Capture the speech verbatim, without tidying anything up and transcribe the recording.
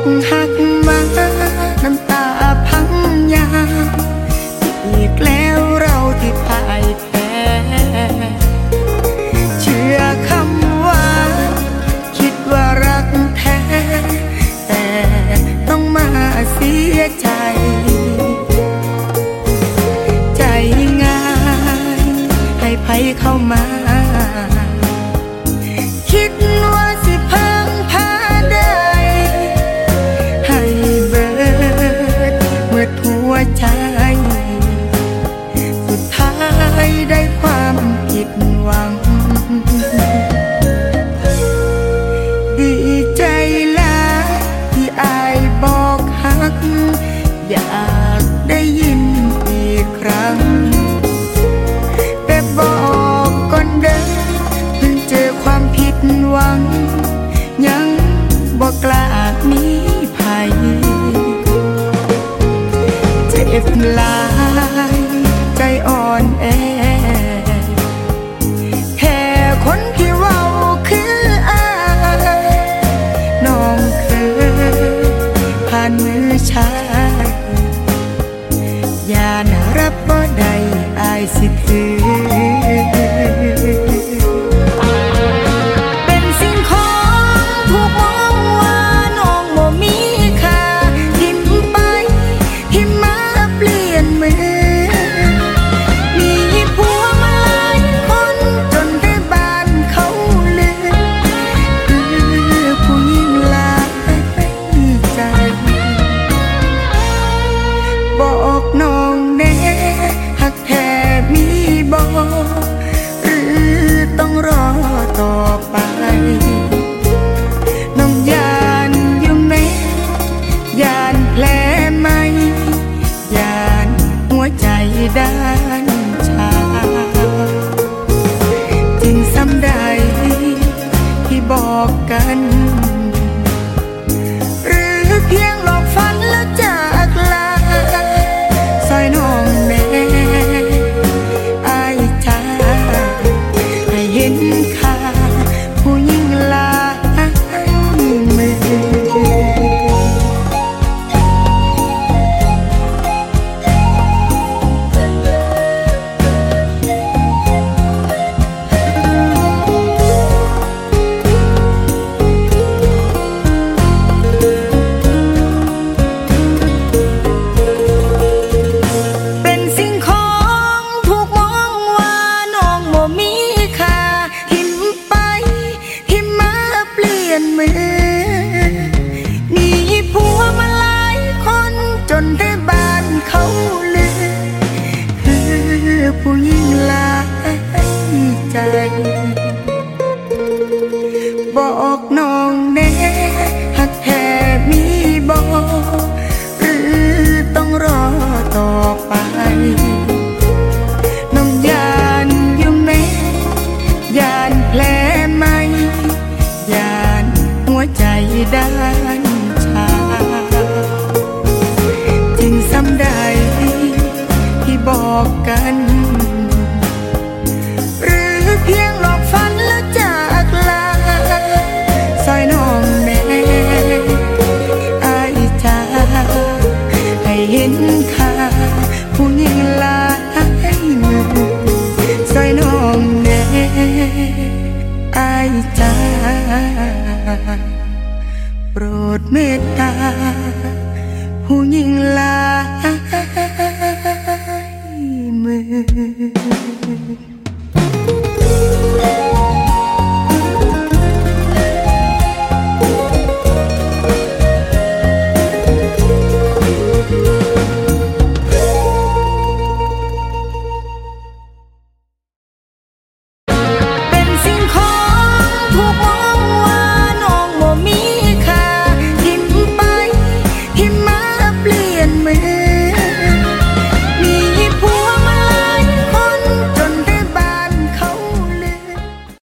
หักมาน้ำตาพังยาอีกแล้วเราที่พ่ายแพ้เชื่อคำว่าคิดว่ารักแท้แต่ต้องมาเสียใจใจง่ายให้ไผเข้ามาคิดว่าสิพังพาได้ให้เบิดเมื่อหัวใจสุดท้ายได้ความผิดหวังดีใจหลายที่อายบอกฮักอยากได้ยินอีกครั้งแต่บอกก่อนเด้อเพิ่งเจอความผิดหวังยังบอกกล้ามีภัยเจ็บหลายใจอ่อนแอแค่คนที่เว้าคืออายน้องเคยผ่านมือชายอย่าน่ารับบ่ได้อายสิถือหรือต้องรอต่อไปน้องยานอยู่ไหมยานแผลไหมยานหัวใจด้านชาจริงซ้ำใดที่บอกกันหรือเพียงหลอกฝันแล้วจากลาซอยน้องแน่เห็นค่าผู้หญิงหลายมือเป็นสิ่งของถูกมองว่าน้องบ่มีมือมีผัวมาหลายคนจนได้บ้านเขาลือคือผู้หญิงหลายใจบอกน้องแน่หักแท้มีบ่หรือต้องรอต่อไปน้องยานอยู่ไหมยานแผลไหมยานหัวใจด้านชาจริงซ้ำใดที่บอกกันหรือเพียงหลอกฝันแล้วจากลาซอยน้องแน่อายจ้าให้เห็นค่าผู้หญิงหลายมือซอยน้องแน่อายจ้าโปรดเมตตาผู้หญิงหลายมือ